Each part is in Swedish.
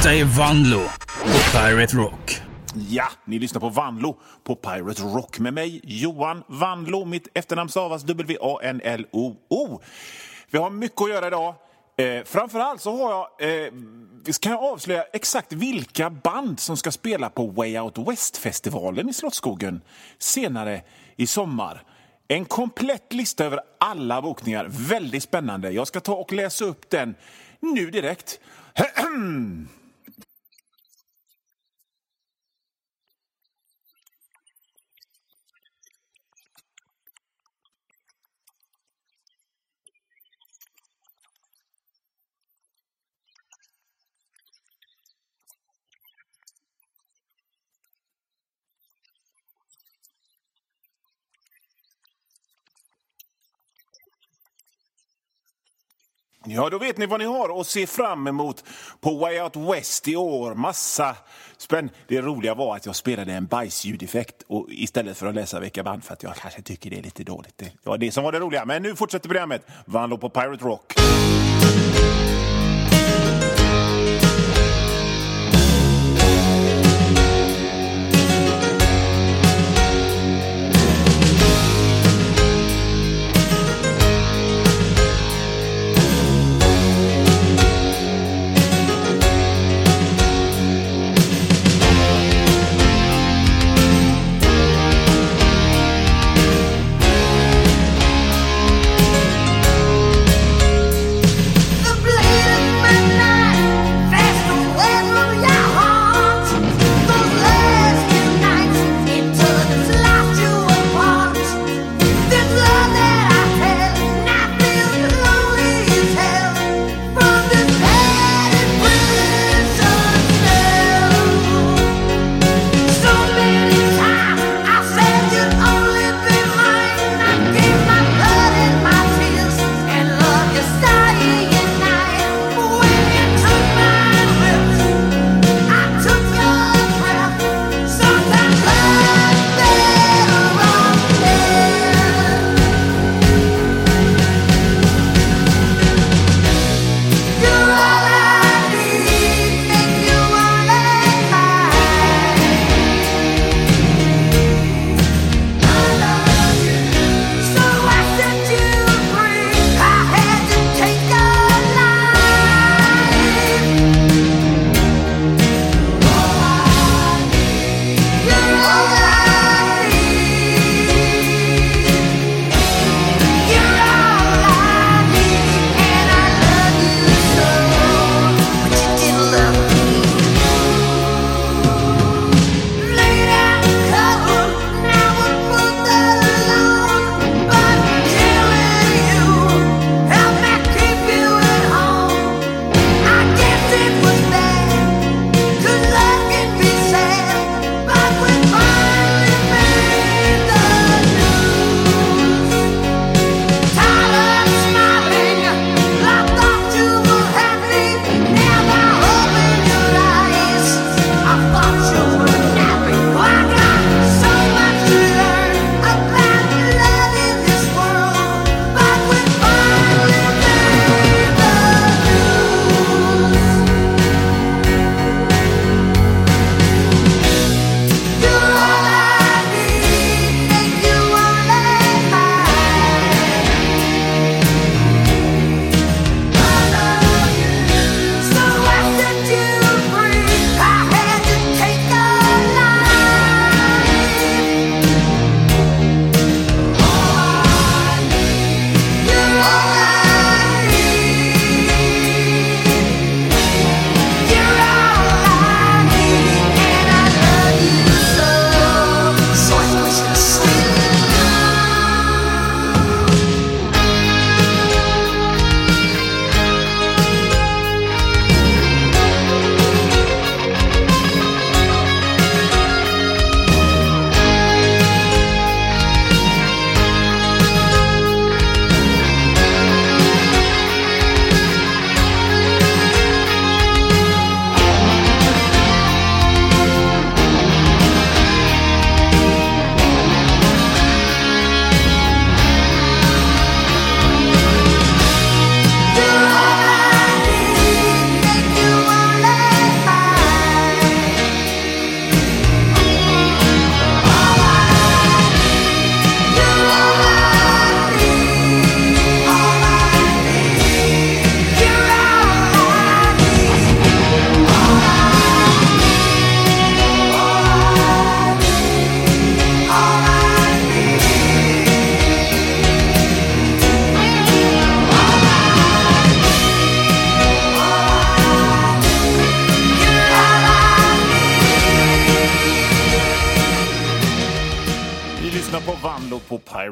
Detta är Vanlo på Pirate Rock. Ja, ni lyssnar på Vanlo på Pirate Rock med mig, Johan Vanlo. Mitt efternamn stavas W-A-N-L-O-O. Vi har mycket att göra idag. Framförallt så har kan jag avslöja exakt vilka band som ska spela på Way Out West-festivalen i Slottsskogen senare i sommar. En komplett lista över alla bokningar. Väldigt spännande. Jag ska ta och läsa upp den nu direkt. Ja, då vet ni vad ni har att se fram emot på Way Out West i år. Massa spänn. Det roliga var att jag spelade en bajsljudeffekt och istället för att läsa vilka band, för att jag kanske tycker det är lite dåligt. Det var det som var det roliga. Men nu fortsätter programmet. Vanlo på Pirate Rock. The black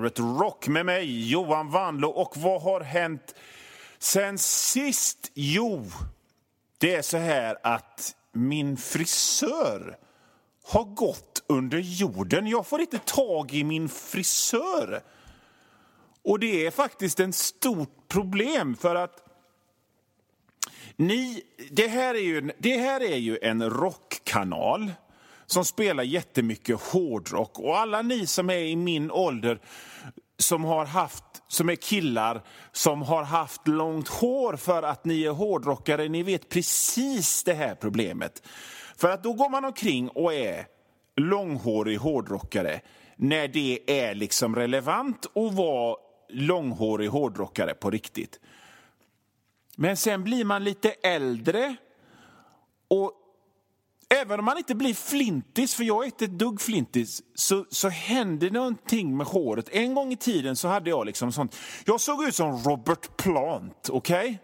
Pirate Rock med mig, Johan Vanlo. Och vad har hänt sen sist? Jo, det är så här att min frisör har gått under jorden. Jag får inte tag i min frisör. Och det är faktiskt ett stort problem för att det här är ju en rockkanal som spelar jättemycket hårdrock. Och alla ni som är i min ålder som är killar som har haft långt hår för att ni är hårdrockare, ni vet precis det här problemet. För att då går man omkring och är långhårig hårdrockare när det är liksom relevant att vara långhårig hårdrockare på riktigt. Men sen blir man lite äldre och även om man inte blir flintis, för jag är inte ett dugg flintis, så händer någonting med håret. En gång i tiden så hade jag liksom sånt. Jag såg ut som Robert Plant, okej?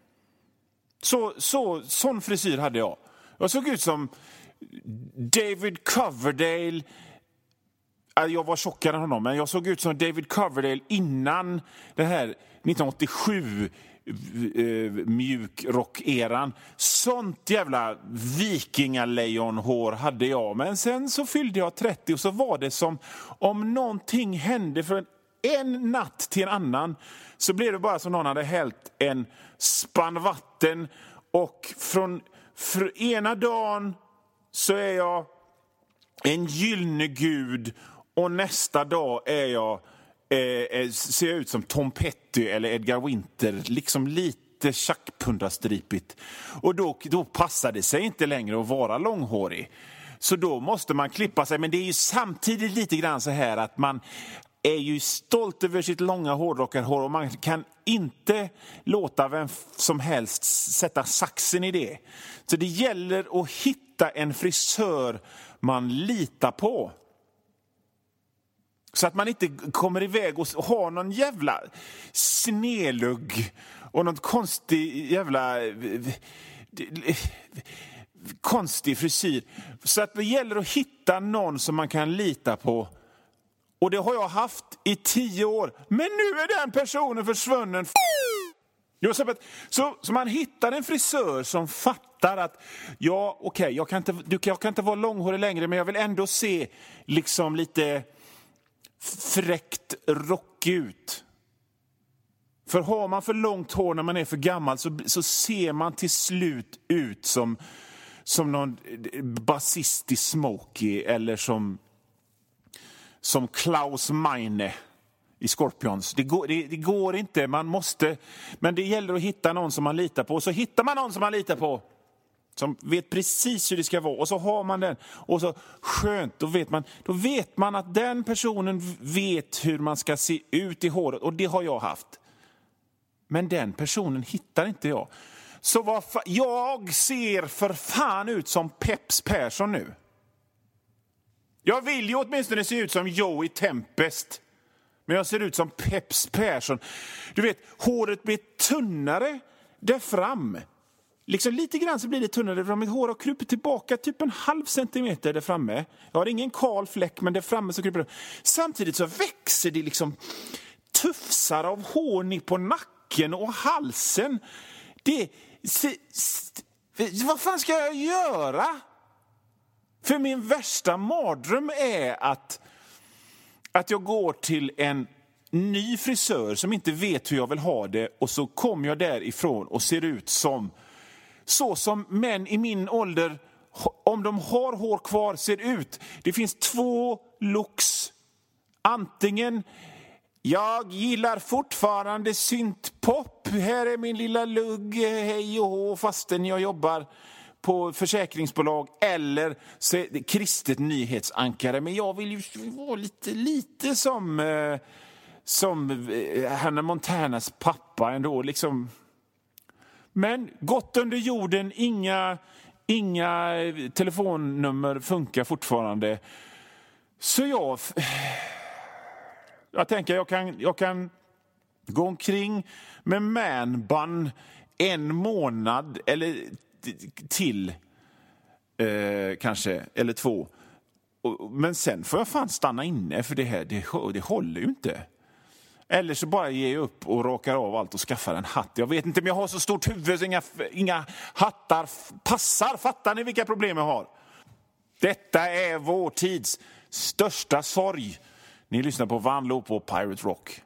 Sån frisyr hade jag. Jag såg ut som David Coverdale. Jag var tjockare än honom, men jag såg ut som David Coverdale innan det här 1987 mjukrock-eran. Sånt jävla vikingalejonhår hade jag. Men sen så fyllde jag 30 och så var det som om någonting hände från en natt till en annan. Så blev det bara som någon hade hällt en spann vatten och från ena dagen så är jag en gyllene gud och nästa dag är jag ser jag ut som Tom Petty eller Edgar Winter, liksom lite tjackpundastripigt. Och då passar det sig inte längre att vara långhårig. Så då måste man klippa sig. Men det är ju samtidigt lite grann så här att man är ju stolt över sitt långa hårdrockarhår och man kan inte låta vem som helst sätta saxen i det. Så det gäller att hitta en frisör man litar på. Så att man inte kommer iväg och har någon jävla snelugg och någon konstig frisyr. Så att det gäller att hitta någon som man kan lita på. Och det har jag haft i 10 år. Men nu är den personen försvunnen. Så man hittar en frisör som fattar att jag kan inte vara långhårig längre, men jag vill ändå se liksom lite fräckt rockig ut. För har man för långt hår när man är för gammal så ser man till slut ut som någon basist i Smokey eller som Klaus Meine i Scorpions. Det går inte, man måste, men det gäller att hitta någon som man litar på. Och så hittar man någon som man litar på som vet precis hur det ska vara. Och så har man den. Och så skönt, då vet man att den personen vet hur man ska se ut i håret. Och det har jag haft. Men den personen hittar inte jag. Så jag ser för fan ut som Peps Persson nu. Jag vill ju åtminstone se ut som Joey Tempest. Men jag ser ut som Peps Persson. Du vet, håret blir tunnare där fram. Liksom lite grann så blir det tunnare där fram. Mitt hår har krupit tillbaka typ 0,5 centimeter där framme. Jag har ingen kal fläck, men där framme så kryper det. Samtidigt så växer det liksom tufsar av hår på nacken och halsen. Vad fan ska jag göra? För min värsta mardröm är att jag går till en ny frisör som inte vet hur jag vill ha det, och så kommer jag därifrån och ser ut som män i min ålder, om de har hår kvar, ser ut. Det finns 2 looks. Antingen jag gillar fortfarande syntpop, här är min lilla lugg, hej och hå, fastän jag jobbar på försäkringsbolag, eller så är det kristet nyhetsankare. Men jag vill ju vara lite som Hannah Montanas pappa ändå liksom. Men gått under jorden, inga telefonnummer funkar fortfarande. Så jag tänker jag kan gå omkring med manbun 1 månad eller till kanske, eller 2. Men sen får jag fan stanna inne, för det här det håller ju inte. Eller så bara ger jag upp och rakar av allt och skaffar en hatt. Jag vet inte, men jag har så stort huvud så inga hattar passar. Fattar ni vilka problem jag har? Detta är vår tids största sorg. Ni lyssnar på Vanlo på Pirate Rock.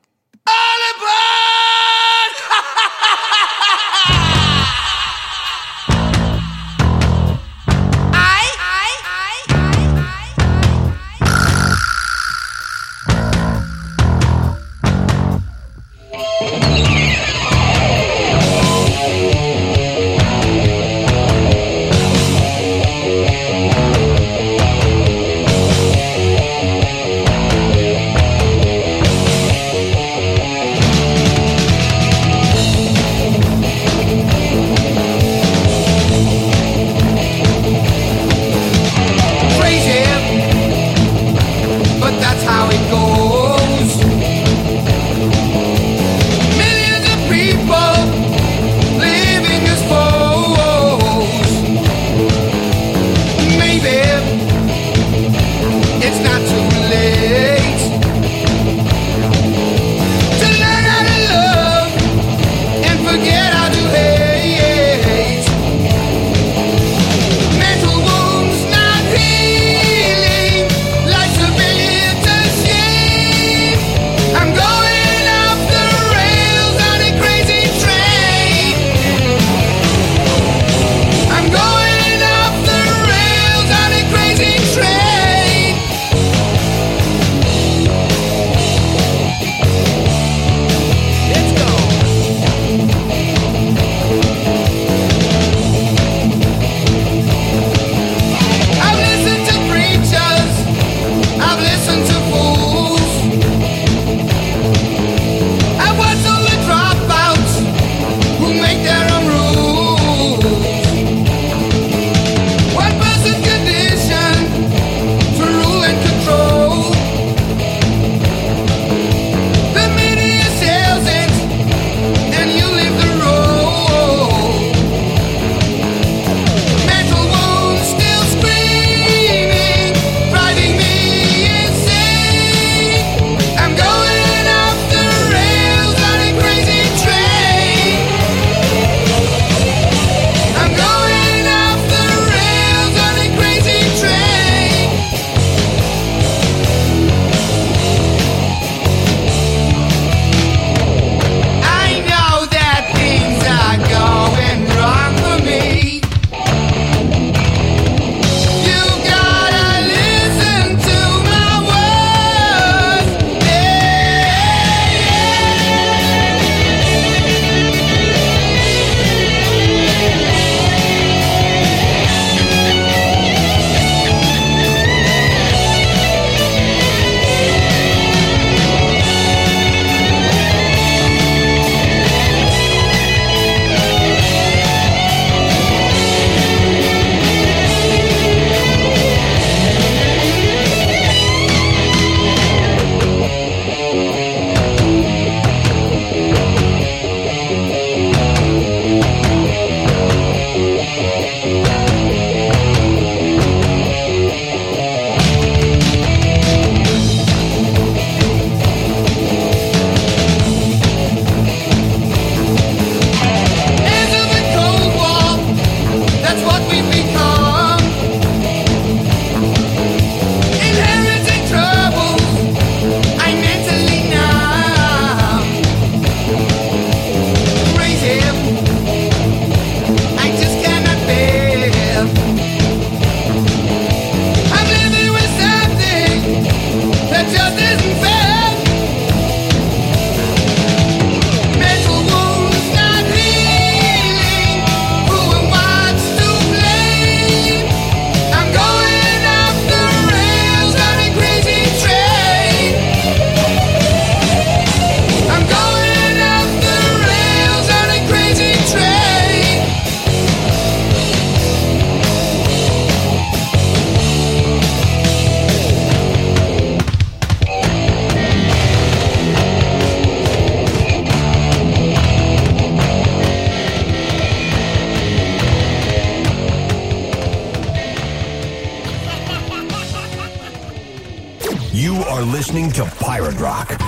You're listening to Pirate Rock.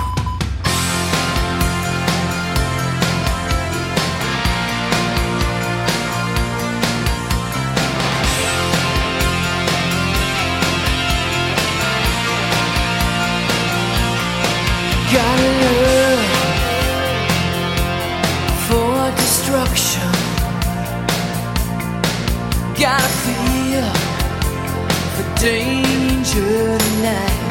Got love for destruction. Got a feel for danger tonight.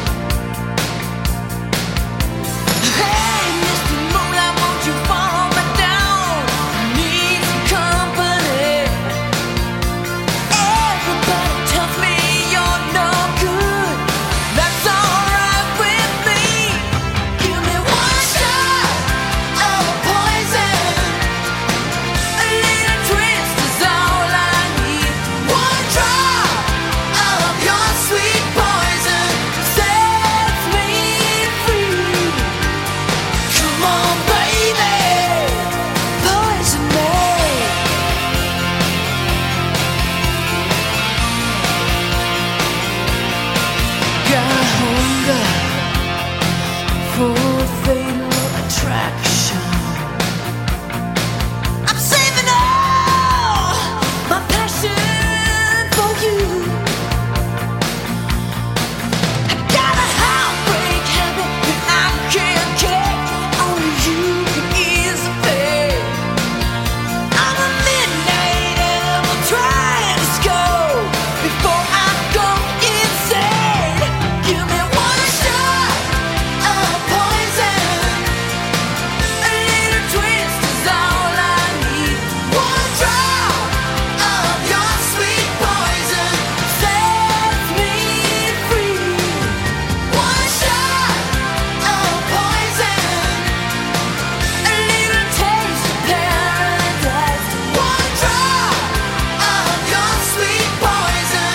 Hey, Mr. Moonlight, won't you follow me down? Need some company. Everybody tells me you're no good. That's alright with me. Give me one shot of poison. A little twist is all I need. One drop of your sweet poison sets me free. Come on, baby, poison me. Got hunger for fatal attraction. I'm saving all my passion for you. I got a heartbreak habit that I can't kick. Only you can ease the pain. I'm a midnight animal trying to go before I go insane. Give me one shot of poison. A little twist is all I need. One drop of your sweet poison sets me free. One shot of poison. A little taste of paradise. One drop of your sweet poison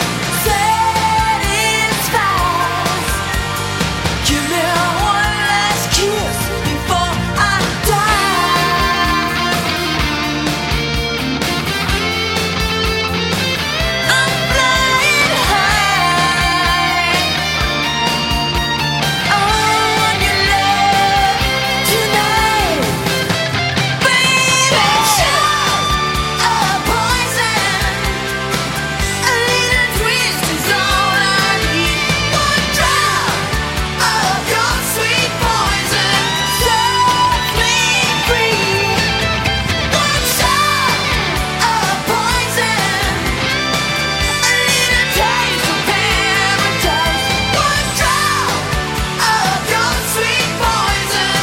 satisfies. Give me one last kiss before I die. I'm flying high on your love tonight, baby. Shot of poison. A little twist is all I need. One drop of your sweet poison sets me free. One shot of poison. A little taste of paradise. One drop of your sweet poison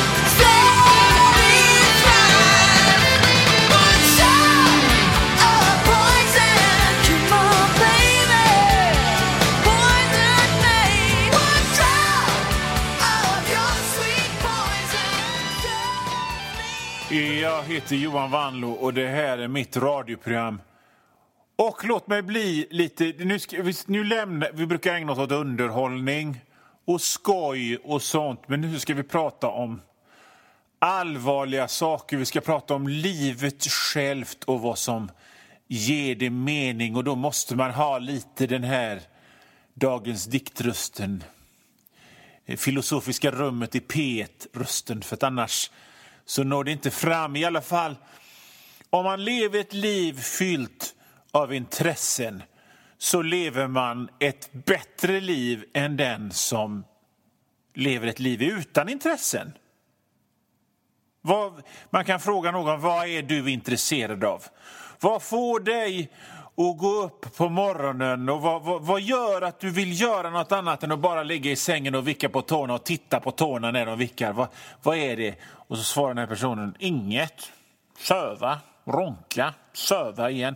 satisfies. One shot of poison. Come on, baby, poison me. One drop of your sweet poison sets me. Jag heter Johan Vanlo och det här är mitt radioprogram. Och låt mig bli lite... Vi brukar ägna oss åt underhållning och skoj och sånt. Men nu ska vi prata om allvarliga saker. Vi ska prata om livet självt och vad som ger det mening. Och då måste man ha lite den här dagens diktrösten. Filosofiska rummet i P1-rösten. För att annars så når det inte fram. I alla fall, om man lever ett liv fyllt av intressen så lever man ett bättre liv än den som lever ett liv utan intressen. Man kan fråga någon, vad är du intresserad av? Vad får dig att gå upp på morgonen och vad gör att du vill göra något annat än att bara ligga i sängen och vicka på tårna och titta på tårna när de vickar? Vad är det? Och så svarar den här personen, inget. Söva, ronka, söva igen.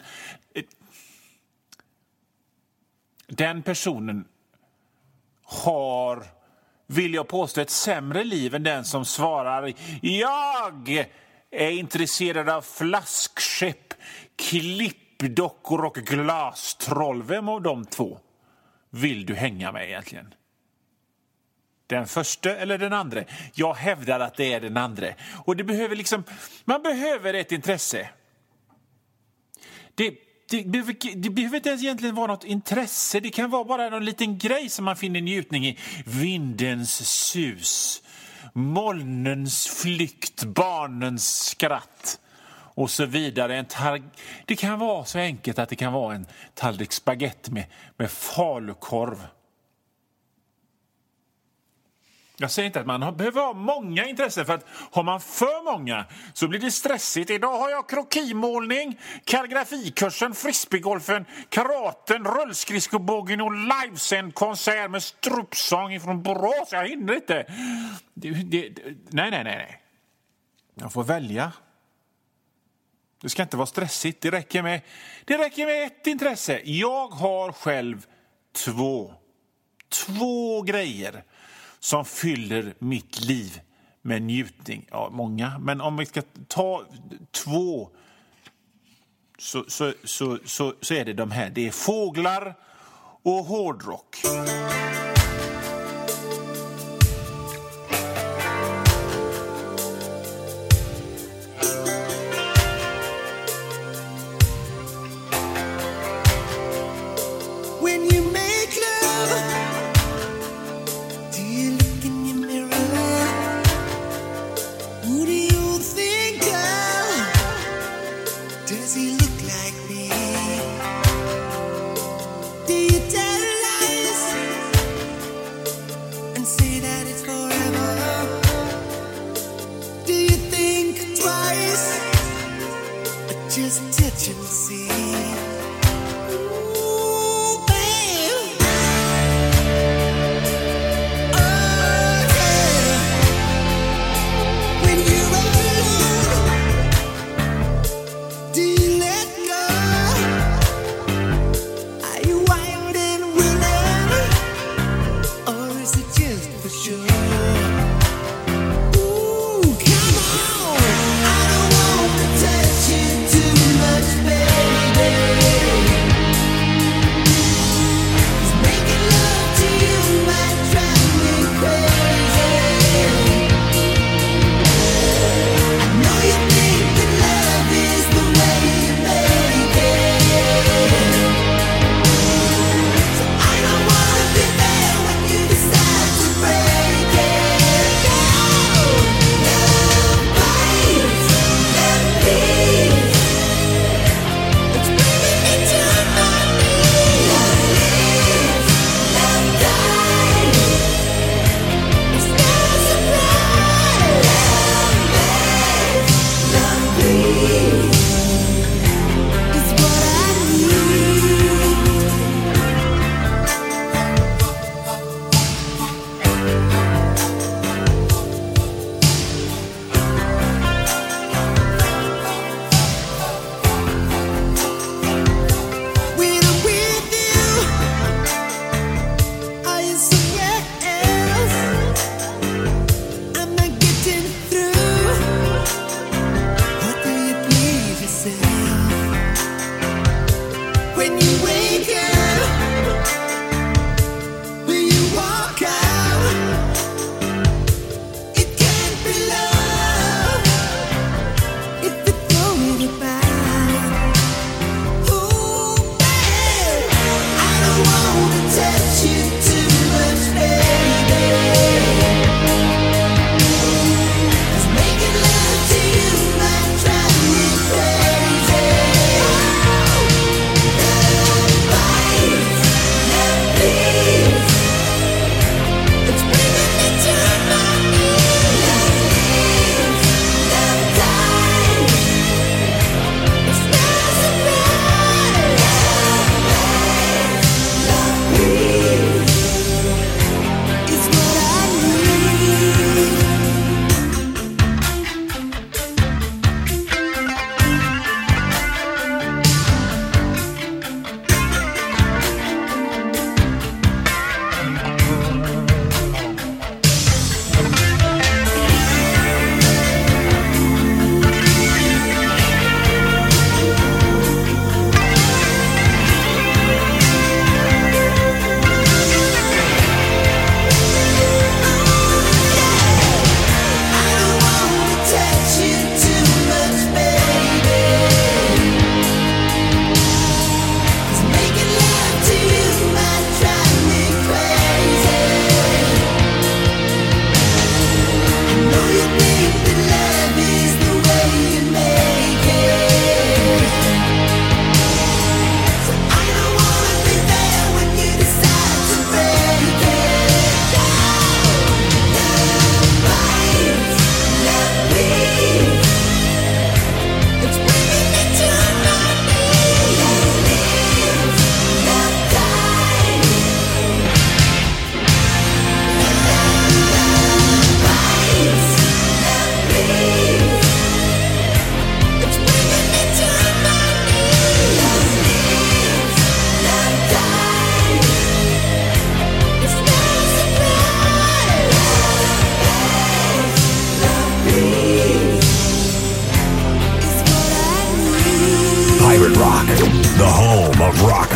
Den personen har, vill jag påstå, ett sämre liv än den som svarar, jag är intresserad av flaskskepp, klippdockor och glastroll. Vem av de två vill du hänga med egentligen? Den första eller den andra? Jag hävdar att det är den andra. Och det behöver man behöver ett intresse. det behöver inte ens egentligen vara något intresse. Det kan vara bara någon liten grej som man finner njutning i. Vindens sus, molnens flykt, barnens skratt och så vidare. Det kan vara så enkelt att det kan vara en tallrik spaghetti med falukorv. Jag säger inte att man behöver ha många intressen, för att har man för många så blir det stressigt. Idag har jag krokimålning, kalligrafikursen, frisbeegolfen, karaten, rullskridskobågen och livesänd konsert med strupsång från Borås. Jag hinner inte. Nej. Jag får välja. Det ska inte vara stressigt. Det räcker med ett intresse. Jag har själv två grejer som fyller mitt liv med njutning. Ja, många. Men om vi ska ta 2 så är det de här. Det är fåglar och hårdrock. Too much.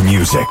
music.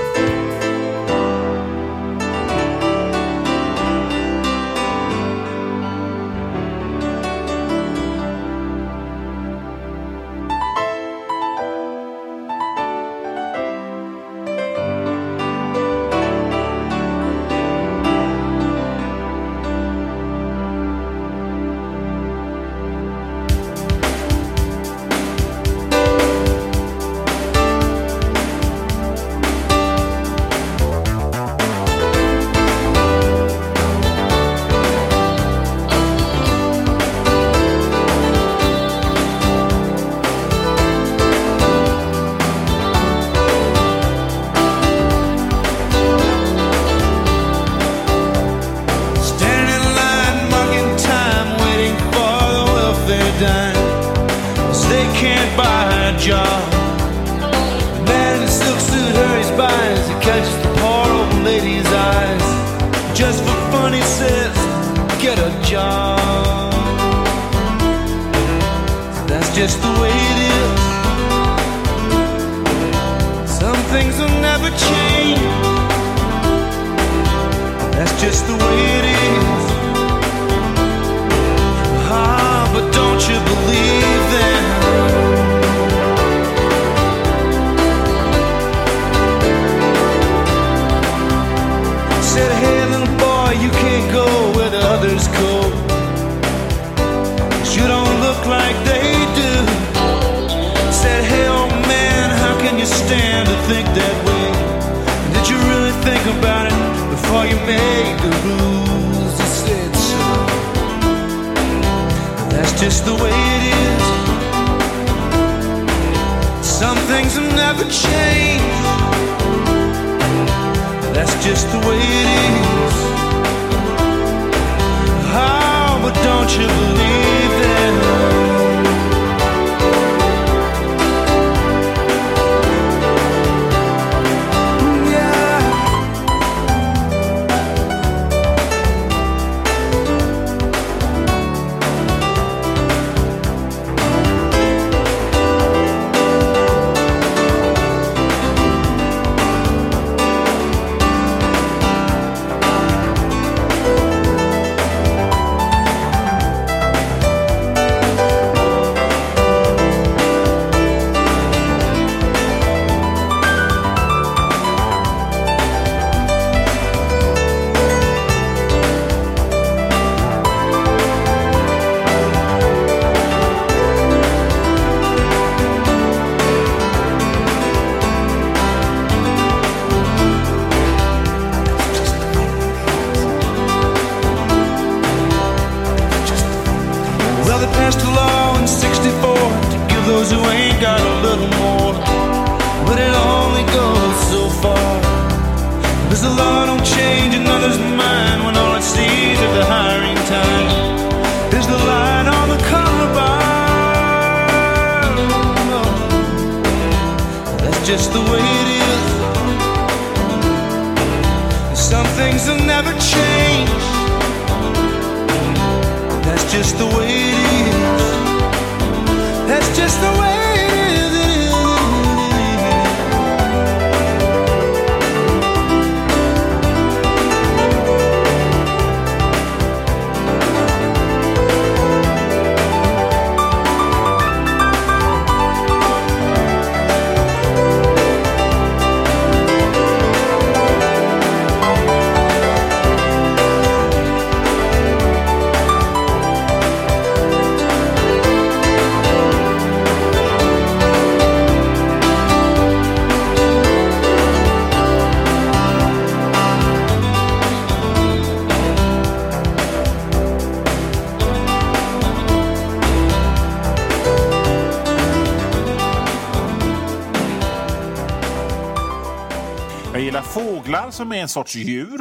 Fåglar som är en sorts djur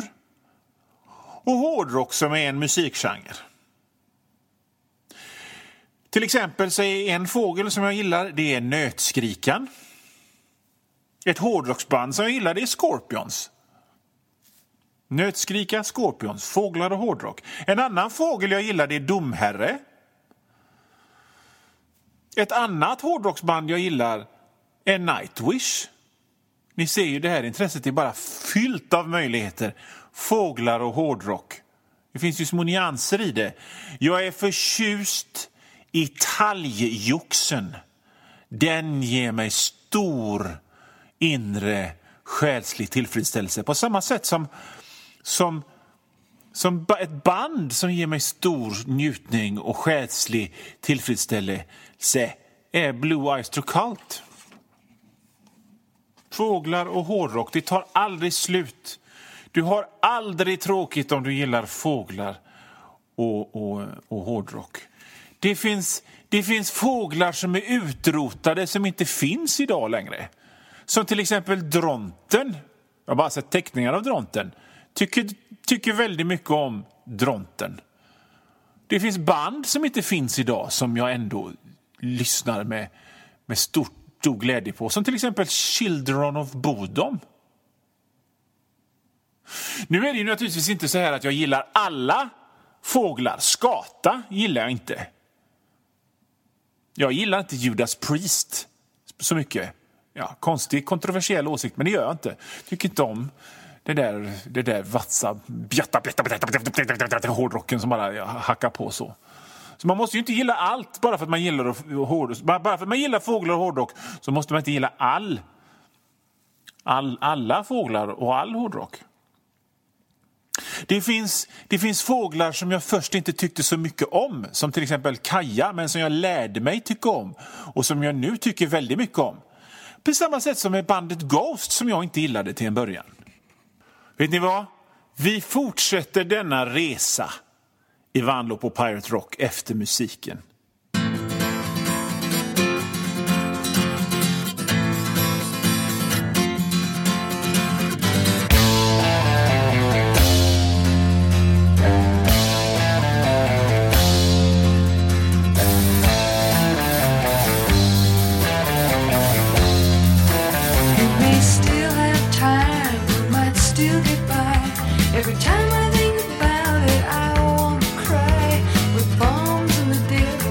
och hårdrock som är en musikgenre. Till exempel så är en fågel som jag gillar, det är nötskrikan. Ett hårdrocksband som jag gillar, det är Scorpions. Nötskrika, Scorpions, fåglar och hårdrock. En annan fågel jag gillar, det är Domherre. Ett annat hårdrocksband jag gillar är Nightwish. Ni ser ju, det här intresset är bara fyllt av möjligheter. Fåglar och hårdrock. Det finns ju små nyanser i det. Jag är förtjust i talgjoxen. Den ger mig stor inre själslig tillfredsställelse. På samma sätt som ett band som ger mig stor njutning och själslig tillfredsställelse är Blue Oyster Cult. Fåglar och hårdrock, det tar aldrig slut. Du har aldrig tråkigt om du gillar fåglar och hårdrock. Det finns fåglar som är utrotade som inte finns idag längre. Som till exempel dronten. Jag har bara sett teckningar av dronten. Tycker väldigt mycket om dronten. Det finns band som inte finns idag som jag ändå lyssnar med stor glädje på. Som till exempel Children of Bodom. Nu är det ju naturligtvis inte så här att jag gillar alla fåglar. Skata gillar jag inte. Jag gillar inte Judas Priest så mycket. Ja, konstig, kontroversiell åsikt, men det gör jag inte. Tycker inte om det där vatsa, bjatta, hårdrocken som bara hackar på så. Så man måste ju inte gilla allt bara för att man gillar bara för att man gillar fåglar och hårdrock, så måste man inte gilla alla fåglar och all hårdrock. Det finns fåglar som jag först inte tyckte så mycket om, som till exempel kaja, men som jag lärde mig tycka om och som jag nu tycker väldigt mycket om. På samma sätt som med bandet Ghost som jag inte gillade till en början. Vet ni vad? Vi fortsätter denna resa i Vanlo på Pirate Rock efter musiken. Every time I think about it, I want to cry. With bombs in the dip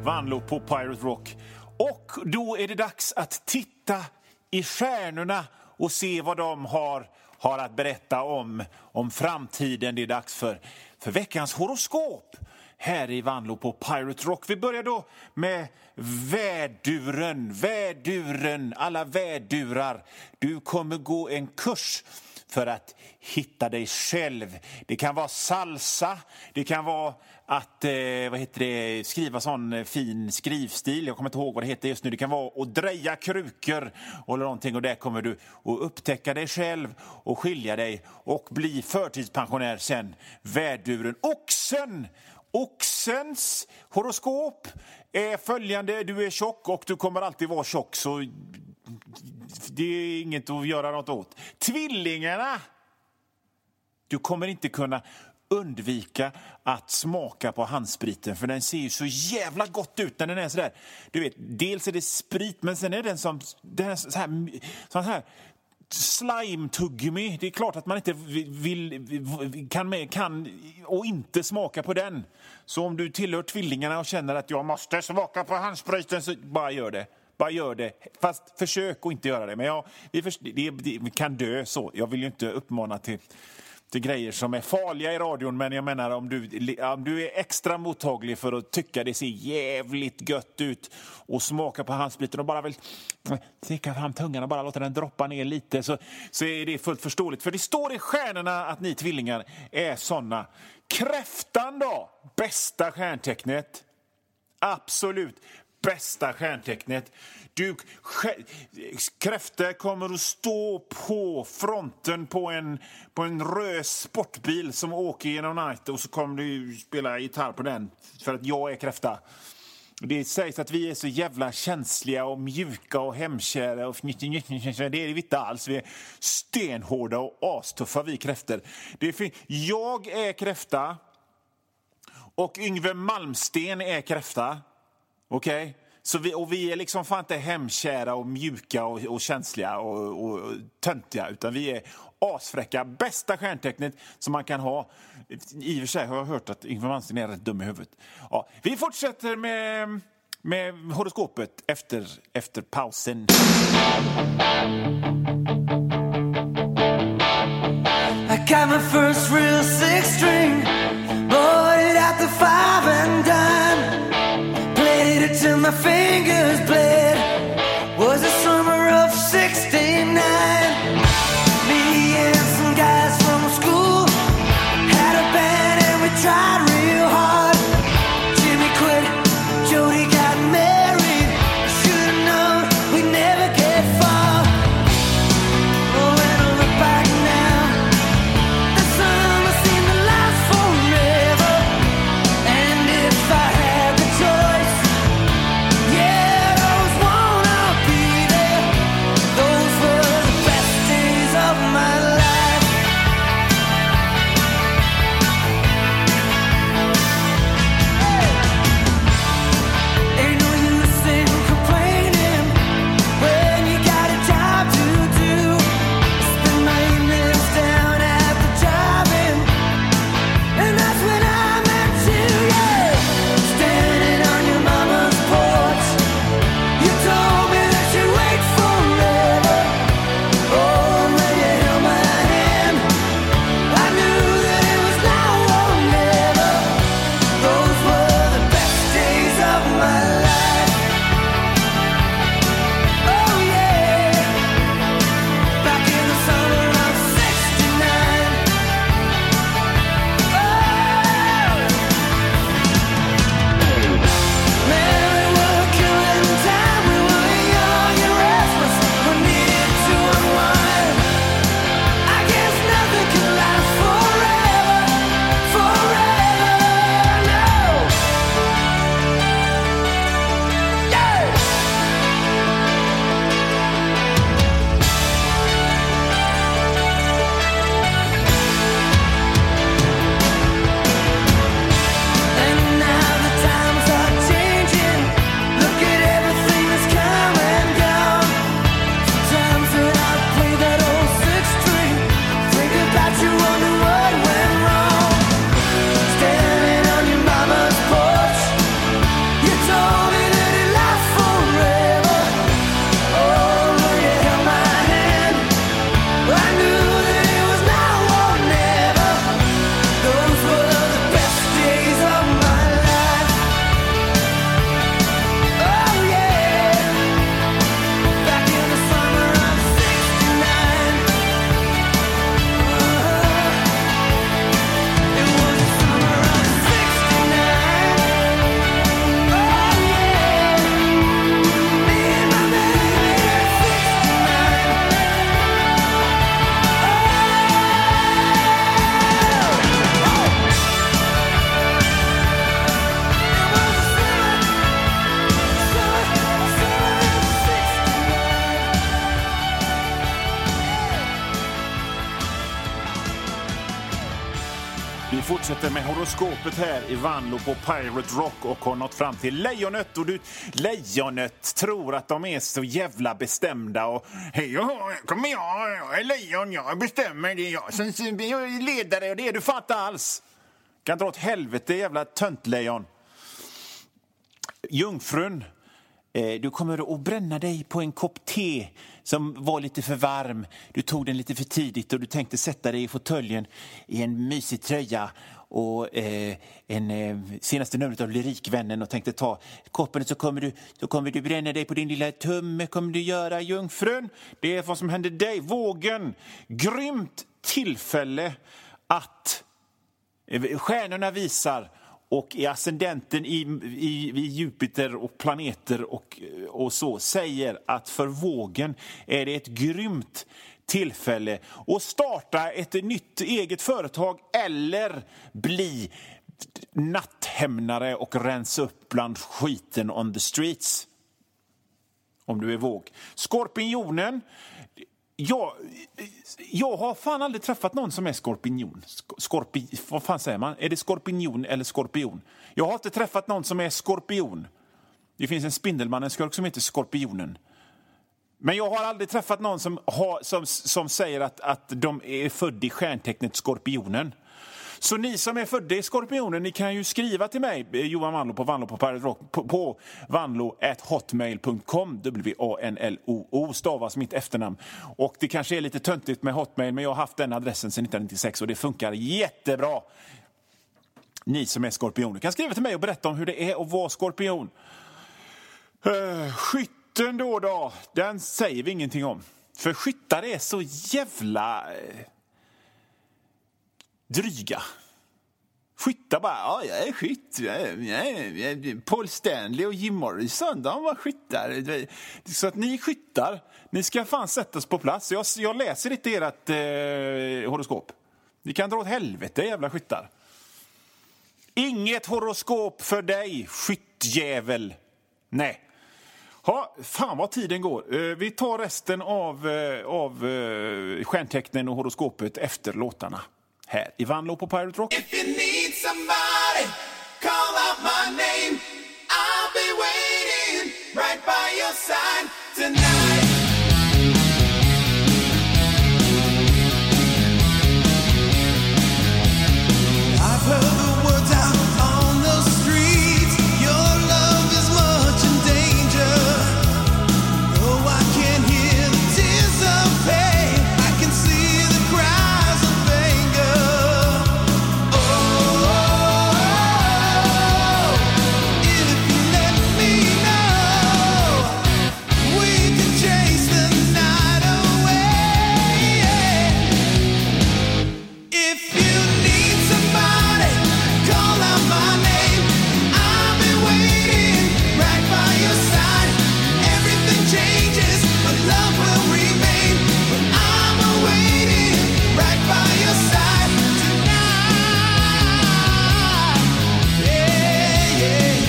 Vanlo på Pirate Rock. Och då är det dags att titta i stjärnorna och se vad de har att berätta om framtiden. Det är dags för veckans horoskop här i Vanlo på Pirate Rock. Vi börjar då med väduren, alla vädurar. Du kommer gå en kurs för att hitta dig själv. Det kan vara salsa, det kan vara att skriva sån fin skrivstil. Jag kommer inte ihåg vad det heter just nu. Det kan vara att dreja krukor eller någonting, och där kommer du att upptäcka dig själv och skilja dig och bli förtidspensionär sen. Väduren. Oxens horoskop är följande: du är tjock och du kommer alltid vara tjock, så det är inget att göra något åt. Tvillingarna, du kommer inte kunna undvika att smaka på handspriten, för den ser ju så jävla gott ut när den är så där. Du vet, dels är det sprit, men sen är den sån här slime-tuggummi. Det är klart att man inte kan och inte smaka på den. Så om du tillhör tvillingarna och känner att jag måste smaka på handspriten, så bara gör det. Bara gör det. Fast försök att inte göra det. Men vi kan dö så. Jag vill ju inte uppmana till grejer som är farliga i radion, men jag menar om du är extra mottaglig för att tycka det ser jävligt gött ut och smaka på handspriten och bara vill sticka fram tungan och bara låta den droppa ner lite, så är det fullt förståeligt. För det står i stjärnorna att ni tvillingar är såna. Kräftan då? Bästa stjärntecknet. Absolut bästa stjärntecknet. Kräftor kommer att stå på fronten på en röd sportbil som åker genom natten, och så kommer du spela gitarr på den för att jag är kräfta. Det sägs att vi är så jävla känsliga och mjuka och hemkära och det är vi inte alls. Vi är stenhårda och astuffa, vi kräftor. Jag är kräfta och Yngve Malmsten är kräfta. Okej? Så vi är liksom fan inte hemkära och mjuka och känsliga och töntiga, utan vi är asfräcka. Bästa stjärntecknet som man kan ha. I och för sig har jag hört att Yngve Malmsten är rätt dum i huvudet. Ja, vi fortsätter med horoskopet efter pausen. I got my first real six string, bought it at the 5 and dime, played it till my fingers bled. Was the summer of '69. Me and some guys from school had a band and we tried real hard. Jimmy quit, Jody got married. Should've known we'd never get far. Oh, when I look back now, the summer seemed to last forever. Vi fortsätter med horoskopet här i Vanlo på Pirate Rock och har nått fram till lejonet. Och lejonet tror att de är så jävla bestämda och hej, kommer jag är lejon, jag bestämmer, det är jag som är ledare och det är du fattar alls. Kan dra åt helvete jävla töntlejon. Jungfrun, du kommer att bränna dig på en kopp te som var lite för varm. Du tog den lite för tidigt och du tänkte sätta dig i fåtöljen i en mysig tröja och senaste numret av Lyrikvännen och tänkte ta koppen, så kommer du bränna dig på din lilla tumme, kommer du göra, Jungfrun. Det är vad som händer dig. Vågen, grymt tillfälle att stjärnorna visar och i ascendenten i Jupiter och planeter och så säger att för vågen är det ett grymt tillfälle att starta ett nytt eget företag eller bli natthämnare och rensa upp bland skiten on the streets. Om du är våg. Skorpionen. Jag har fan aldrig träffat någon som är skorpion. Vad fan säger man? Är det skorpion eller skorpion? Jag har inte träffat någon som är skorpion. Det finns en spindelmannenskurk som heter Skorpionen. Men jag har aldrig träffat någon som säger att de är född i stjärntecknet Skorpionen. Så ni som är födda i Skorpionen, ni kan ju skriva till mig, Johan Vanlo på Pirate Rock, på vanlo@hotmail.com. WANLOO stavas mitt efternamn. Och det kanske är lite töntigt med Hotmail, men jag har haft den adressen sedan 1996 och det funkar jättebra. Ni som är skorpioner kan skriva till mig och berätta om hur det är att vara skorpion. Skytten då, den säger vi ingenting om. För skyttar är så jävla dryga. Skyttar bara, jag är skytt. Paul Stanley och Jim Morrison, de var skyttar. Så att ni skyttar, ni ska fan sättas på plats. Jag läser inte ert horoskop. Ni kan dra åt helvete, jävla skyttar. Inget horoskop för dig, skyttjävel. Nej. Fan vad tiden går. Vi tar resten av stjärntecknen och horoskopet efter låtarna. Här i Vanlo på Pirate Rock. If you need somebody, call out my name. I'll be waiting right by your side tonight. I've heard the words out on the streets. Your love is much in danger. No, I can't hear the tears of pain. I can see the cries of anger. If you let me know, we can chase the night away. If you need somebody, call out my name. I'll be waiting right by your side. Everything changes, but love will remain. But I'm waiting right by your side tonight. Yeah, yeah.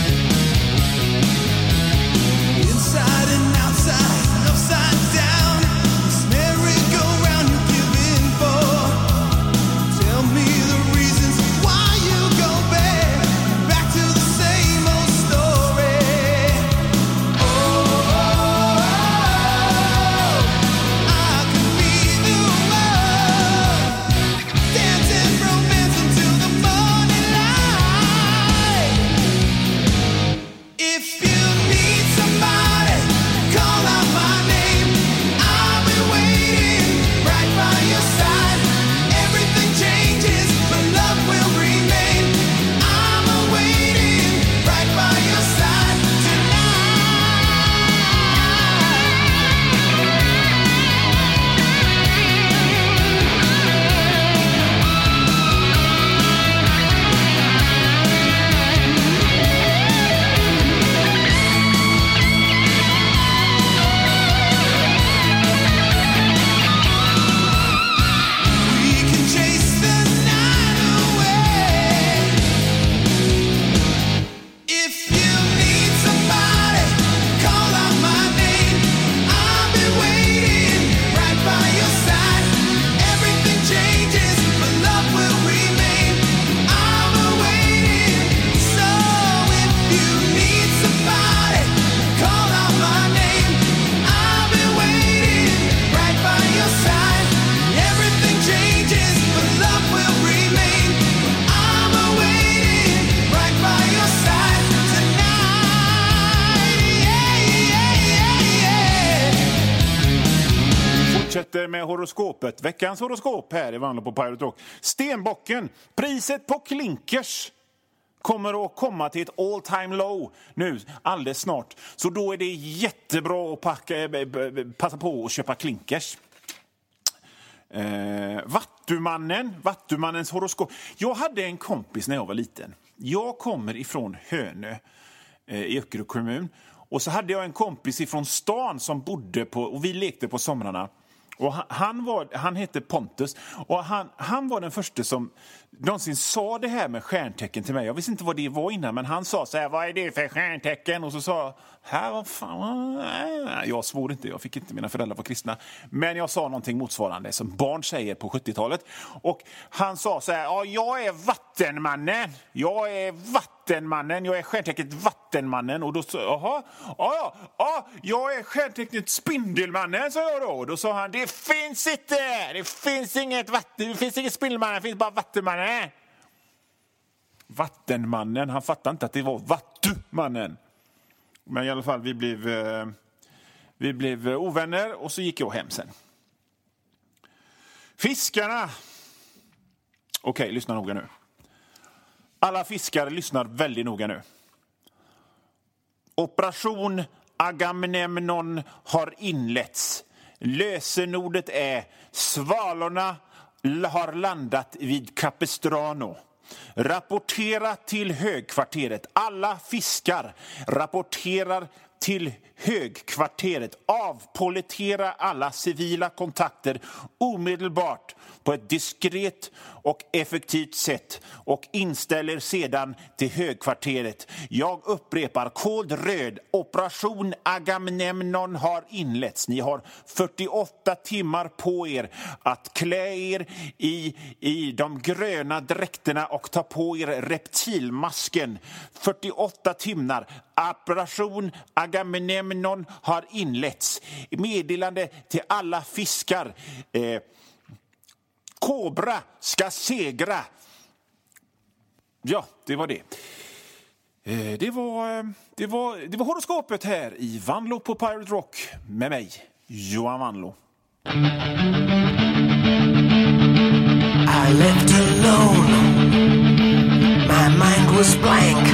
Inside and outside, upside down. This merry-go-round you're giving for. Tell me the reasons why you go back to the same old story. I could be the one dancing romance until the morning light. If you need somebody, call out my name. I'll be waiting right by your side. Everything changes, but love will remain. I'm waiting right by your side we can chase the night away. If you need somebody, call out my name. I'll be waiting right by your side. Everything changes, but love will remain. med horoskopet. Veckans horoskop här i Vanlo på Pirate Rock. Stenbocken, priset på klinkers kommer att komma till ett all time low nu alldeles snart. Så då är det jättebra att passa på att köpa klinkers. Vattumannens horoskop. Jag hade en kompis när jag var liten. Jag kommer ifrån Hönö i Öckerö kommun. Och så hade jag en kompis ifrån stan som bodde på, och vi lekte på somrarna. Och han hette Pontus. Och han var den första som någonsin sa det här med stjärntecken till mig. Jag visste inte vad det var innan, men han sa så här: vad är det för stjärntecken? Och så sa jag, vad fan? Jag svor inte, jag fick inte, mina föräldrar var kristna. Men jag sa någonting motsvarande som barn säger på 70-talet. Och han sa så här: ja, jag är vattenmannen. Jag är stjärntecknet vattenmannen. Och då sa jag är stjärntecknet spindelmannen, sa jag då. Och då sa han: det finns inget spindelmannen, det finns bara vattenmannen. Vattenmannen, han fattade inte att det var vattumannen. Men i alla fall, vi blev ovänner och så gick jag hem sen. Fiskarna. Okej, lyssna noga nu. Alla fiskare lyssnar väldigt noga nu. Operation Agamemnon har inletts. Lösenordet är: svalorna har landat vid Capistrano. Rapportera till högkvarteret. Alla fiskar rapporterar till högkvarteret. Avpolitera alla civila kontakter omedelbart på ett diskret och effektivt sätt och inställer sedan till högkvarteret. Jag upprepar, kod röd. Operation Agamemnon har inletts. Ni har 48 timmar på er att klä er i de gröna dräkterna och ta på er reptilmasken. 48 timmar. Operation Agamemnon har inletts. Meddelande till alla fiskar. Kobra ska segra. Ja, det var det. Det var horoskopet här i Vanlo på Pirate Rock med mig, Johan Vanlo. I left alone. My mind was blank.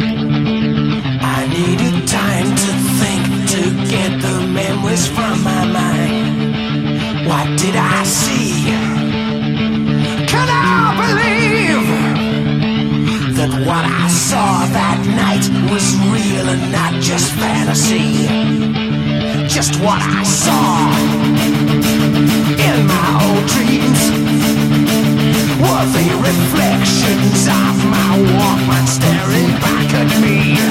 I needed time to think, to get the memories from my mind. What did I see? Can I believe that what I saw that night was real and not just fantasy? Just what I saw in my old dreams were the reflections of my Walkman staring back at me.